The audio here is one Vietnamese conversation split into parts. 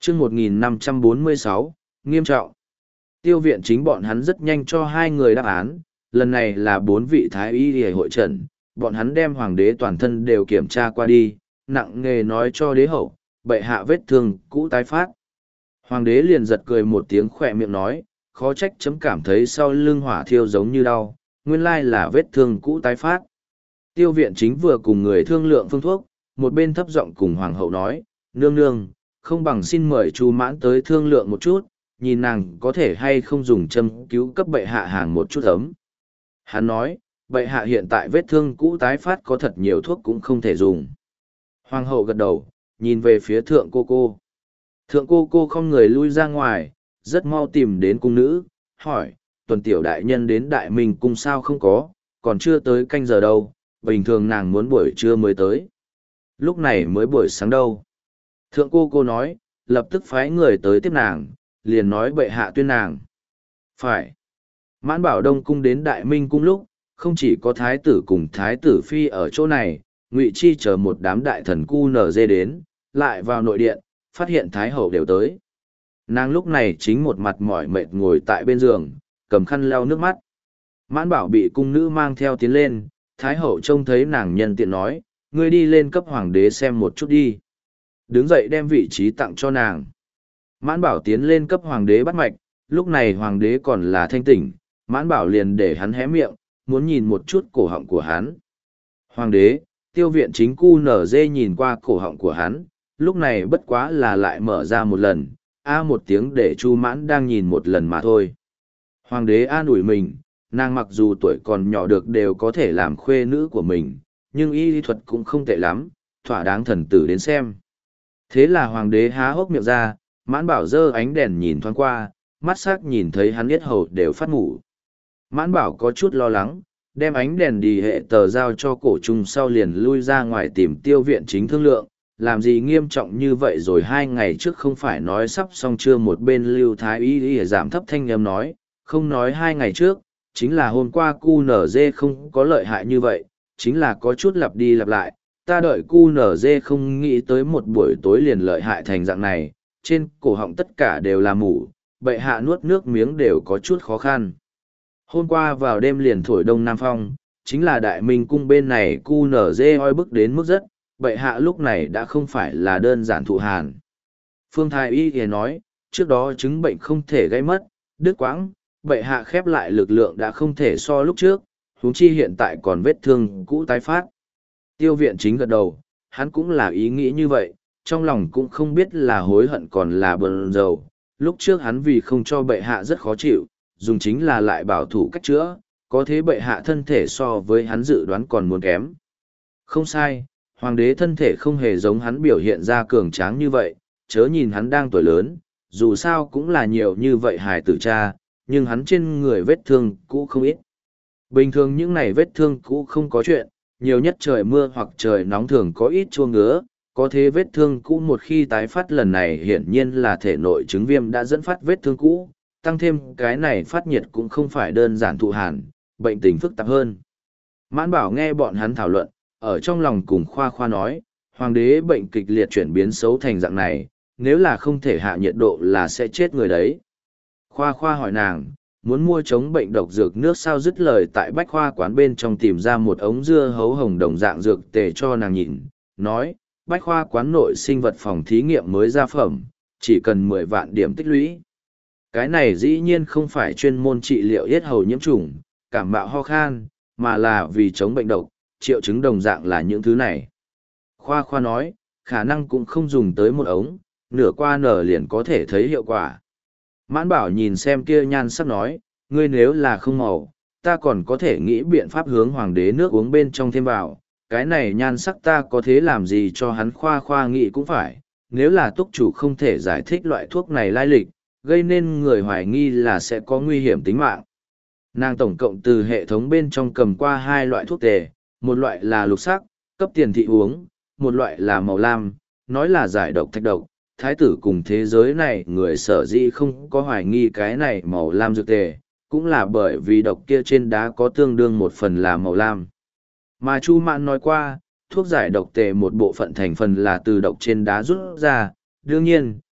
chương 1546, nghiêm trọng. Tiêu viện chính bọn hắn rất nhanh cho hai người đáp án, lần này là 4 vị thái y hề hội trần, bọn hắn đem hoàng đế toàn thân đều kiểm tra qua đi, nặng nghề nói cho đế hậu, bệ hạ vết thương cũ tái phát. Hoàng đế liền giật cười một tiếng khỏe miệng nói, khó trách chấm cảm thấy sau lưng hỏa thiêu giống như đau, nguyên lai là vết thương cũ tái phát. Tiêu viện chính vừa cùng người thương lượng phương thuốc, một bên thấp giọng cùng hoàng hậu nói, nương nương, không bằng xin mời Chu Mãn tới thương lượng một chút, nhìn nàng có thể hay không dùng châm cứu cấp bệ hạ hàng một chút ấm. Hắn nói, bệ hạ hiện tại vết thương cũ tái phát có thật nhiều thuốc cũng không thể dùng. Hoàng hậu gật đầu, nhìn về phía thượng cô cô. Thượng cô cô không người lui ra ngoài, rất mau tìm đến cung nữ, hỏi, tuần tiểu đại nhân đến đại minh cung sao không có, còn chưa tới canh giờ đâu, bình thường nàng muốn buổi trưa mới tới. Lúc này mới buổi sáng đâu. Thượng cô nói, lập tức phái người tới tiếp nàng, liền nói bệ hạ tuyên nàng. Phải. Mãn Bảo Đông cung đến Đại Minh cung lúc, không chỉ có thái tử cùng thái tử phi ở chỗ này, Ngụy Chi chờ một đám đại thần cu nở dê đến, lại vào nội điện, phát hiện thái hậu đều tới. Nàng lúc này chính một mặt mỏi mệt ngồi tại bên giường, cầm khăn lau nước mắt. Mãn Bảo bị cung nữ mang theo tiến lên, thái hậu trông thấy nàng nhân tiện nói, ngươi đi lên cấp hoàng đế xem một chút đi. Đứng dậy đem vị trí tặng cho nàng. Mãn Bảo tiến lên cấp hoàng đế bắt mạch, lúc này hoàng đế còn là thanh tỉnh, Mãn Bảo liền để hắn hé miệng, muốn nhìn một chút cổ họng của hắn. Hoàng đế, tiêu viện chính cu nở dê nhìn qua cổ họng của hắn, lúc này bất quá là lại mở ra một lần, một tiếng để Chu Mãn đang nhìn một lần mà thôi. Hoàng đế an ủi mình, nàng mặc dù tuổi còn nhỏ được đều có thể làm khuê nữ của mình, nhưng y lý thuật cũng không tệ lắm, thỏa đáng thần tử đến xem. Thế là hoàng đế há hốc miệng ra, Mãn Bảo giơ ánh đèn nhìn thoáng qua, mắt sắc nhìn thấy hắn yết hầu đều phát ngủ. Mãn Bảo có chút lo lắng, đem ánh đèn đi hệ tờ giao cho cổ trung sau liền lui ra ngoài tìm tiêu viện chính thương lượng, làm gì nghiêm trọng như vậy rồi 2 ngày trước không phải nói sắp xong chưa, một bên lưu thái y giảm thấp thanh âm nói, không nói 2 ngày trước, chính là hôm qua cu nở dê không có lợi hại như vậy, chính là có chút lặp đi lặp lại, ta đợi cu nở dê không nghĩ tới một buổi tối liền lợi hại thành dạng này, trên cổ họng tất cả đều là mủ, bệ hạ nuốt nước miếng đều có chút khó khăn. Hôm qua vào đêm liền thổi đông nam phong, chính là đại minh cung bên này cu nở dê oi bức đến mức rất, bệ hạ lúc này đã không phải là đơn giản thụ hàn. Phương Thái Y thì nói, trước đó chứng bệnh không thể gây mất, đứt quãng, bệ hạ khép lại lực lượng đã không thể so lúc trước, huống chi hiện tại còn vết thương cũ tái phát. Tiêu viện chính gật đầu, hắn cũng là ý nghĩ như vậy, trong lòng cũng không biết là hối hận còn là bờn dầu. Lúc trước hắn vì không cho bệ hạ rất khó chịu, dùng chính là lại bảo thủ cách chữa, có thế bệ hạ thân thể so với hắn dự đoán còn muốn kém. Không sai, hoàng đế thân thể không hề giống hắn biểu hiện ra cường tráng như vậy, chớ nhìn hắn đang tuổi lớn, dù sao cũng là nhiều như vậy hài tử cha, nhưng hắn trên người vết thương cũ không ít. Bình thường những này vết thương cũ không có chuyện, nhiều nhất trời mưa hoặc trời nóng thường có ít chua ngứa, có thế vết thương cũ một khi tái phát lần này hiển nhiên là thể nội chứng viêm đã dẫn phát vết thương cũ, tăng thêm cái này phát nhiệt cũng không phải đơn giản thụ hàn, bệnh tình phức tạp hơn. Mãn Bảo nghe bọn hắn thảo luận, ở trong lòng cùng khoa khoa nói, hoàng đế bệnh kịch liệt chuyển biến xấu thành dạng này, nếu là không thể hạ nhiệt độ là sẽ chết người đấy. Khoa khoa hỏi nàng, muốn mua chống bệnh độc dược nước sao, dứt lời tại bách khoa quán bên trong tìm ra một ống dưa hấu hồng đồng dạng dược tề cho nàng nhìn, nói, bách khoa quán nội sinh vật phòng thí nghiệm mới ra phẩm, chỉ cần 10 vạn điểm tích lũy. Cái này dĩ nhiên không phải chuyên môn trị liệu yết hầu nhiễm trùng, cảm mạo ho khan, mà là vì chống bệnh độc, triệu chứng đồng dạng là những thứ này. Khoa khoa nói, khả năng cũng không dùng tới một ống, nửa qua nở liền có thể thấy hiệu quả. Mãn Bảo nhìn xem kia nhan sắc nói, ngươi nếu là không màu, ta còn có thể nghĩ biện pháp hướng hoàng đế nước uống bên trong thêm vào, cái này nhan sắc ta có thế làm gì cho hắn. Khoa khoa nghĩ cũng phải, nếu là túc chủ không thể giải thích loại thuốc này lai lịch, gây nên người hoài nghi là sẽ có nguy hiểm tính mạng. Nàng tổng cộng từ hệ thống bên trong cầm qua 2 loại thuốc tề, một loại là lục sắc, cấp tiền thị uống, một loại là màu lam, nói là giải độc thạch độc. Thái tử cùng thế giới này người sở dĩ không có hoài nghi cái này màu lam dược tề, cũng là bởi vì độc kia trên đá có tương đương một phần là màu lam. Mà Chu Mạn nói qua, thuốc giải độc tề một bộ phận thành phần là từ độc trên đá rút ra, đương nhiên,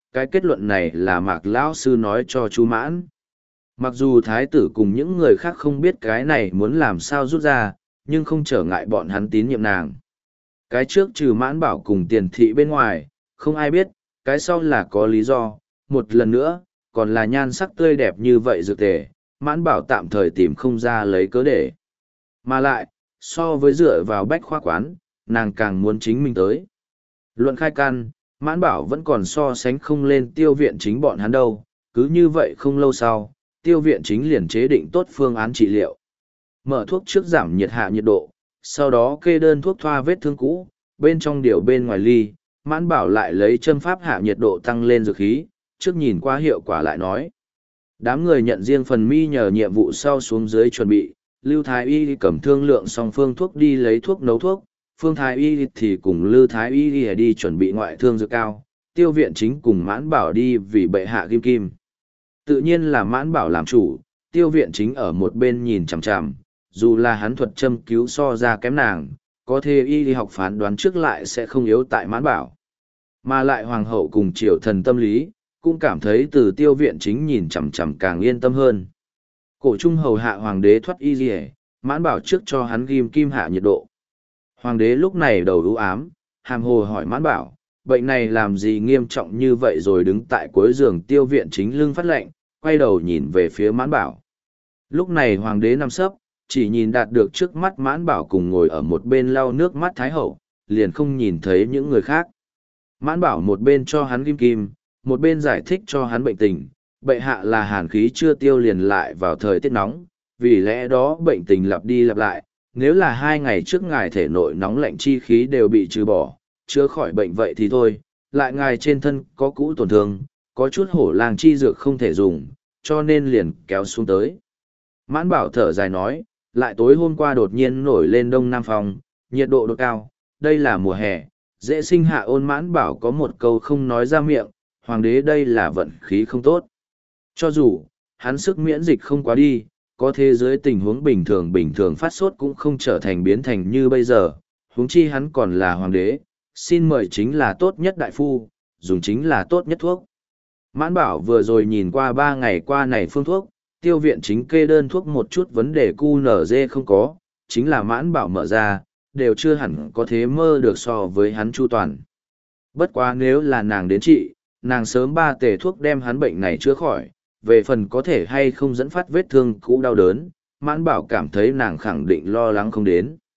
cái kết luận này là Mạc lão sư nói cho Chu Mãn. Mặc dù thái tử cùng những người khác không biết cái này muốn làm sao rút ra, nhưng không trở ngại bọn hắn tín nhiệm nàng. Cái trước trừ Mãn Bảo cùng Tiền Thị bên ngoài, không ai biết, cái sau là có lý do, một lần nữa, còn là nhan sắc tươi đẹp như vậy dược tề, Mãn Bảo tạm thời tìm không ra lấy cớ để. Mà lại, so với dựa vào bách khoa quán, nàng càng muốn chính mình tới. Luận khai căn, Mãn Bảo vẫn còn so sánh không lên Tiêu Viện Chính bọn hắn đâu, cứ như vậy không lâu sau, Tiêu Viện Chính liền chế định tốt phương án trị liệu. Mở thuốc trước giảm nhiệt hạ nhiệt độ, sau đó kê đơn thuốc thoa vết thương cũ, bên trong điều bên ngoài ly, Mãn Bảo lại lấy châm pháp hạ nhiệt độ tăng lên dược khí, trước nhìn qua hiệu quả lại nói. Đám người nhận riêng phần mi nhờ nhiệm vụ sau xuống dưới chuẩn bị, Lưu Thái Y cầm thương lượng xong phương thuốc đi lấy thuốc nấu thuốc, Phương Thái Y thì cùng Lưu Thái Y đi chuẩn bị ngoại thương dược cao, Tiêu Viện Chính cùng Mãn Bảo đi vì bệ hạ kim kim. Tự nhiên là Mãn Bảo làm chủ, Tiêu Viện Chính ở một bên nhìn chằm chằm, dù là hắn thuật châm cứu so ra kém nàng, có thể y đi học phán đoán trước lại sẽ không yếu tại Mãn Bảo. Mà lại hoàng hậu cùng triều thần tâm lý, cũng cảm thấy từ Tiêu Viện Chính nhìn chằm chằm càng yên tâm hơn. Cổ trung hầu hạ hoàng đế thoát y liề, Mãn Bảo trước cho hắn ghim kim hạ nhiệt độ. Hoàng đế lúc này đầu ưu ám, hàm hồ hỏi Mãn Bảo, bệnh này làm gì nghiêm trọng như vậy, rồi đứng tại cuối giường Tiêu Viện Chính lưng phát lệnh, quay đầu nhìn về phía Mãn Bảo. Lúc này hoàng đế nằm sấp, chỉ nhìn đạt được trước mắt Mãn Bảo cùng ngồi ở một bên lau nước mắt Thái hậu, liền không nhìn thấy những người khác. Mãn Bảo một bên cho hắn ghim kim, một bên giải thích cho hắn bệnh tình, bệ hạ là hàn khí chưa tiêu liền lại vào thời tiết nóng, vì lẽ đó bệnh tình lặp đi lặp lại, nếu là 2 ngày trước ngài thể nội nóng lạnh chi khí đều bị trừ bỏ, chữa khỏi bệnh vậy thì thôi, lại ngài trên thân có cũ tổn thương, có chút hổ làng chi dược không thể dùng, cho nên liền kéo xuống tới. Mãn Bảo thở dài nói, lại tối hôm qua đột nhiên nổi lên đông nam phòng, nhiệt độ đột cao, đây là mùa hè, dễ sinh hạ ôn. Mãn Bảo có một câu không nói ra miệng, hoàng đế đây là vận khí không tốt. Cho dù, hắn sức miễn dịch không quá đi, có thế giới tình huống bình thường phát sốt cũng không trở thành biến thành như bây giờ, huống chi hắn còn là hoàng đế, xin mời chính là tốt nhất đại phu, dùng chính là tốt nhất thuốc. Mãn Bảo vừa rồi nhìn qua 3 ngày qua này phương thuốc, Tiêu Viện Chính kê đơn thuốc một chút vấn đề QNZ không có, chính là Mãn Bảo mở ra, đều chưa hẳn có thế mơ được so với hắn chu toàn. Bất quá nếu là nàng đến trị, nàng sớm 3 tề thuốc đem hắn bệnh này chữa khỏi, về phần có thể hay không dẫn phát vết thương cũ đau đớn, Mãn Bảo cảm thấy nàng khẳng định lo lắng không đến.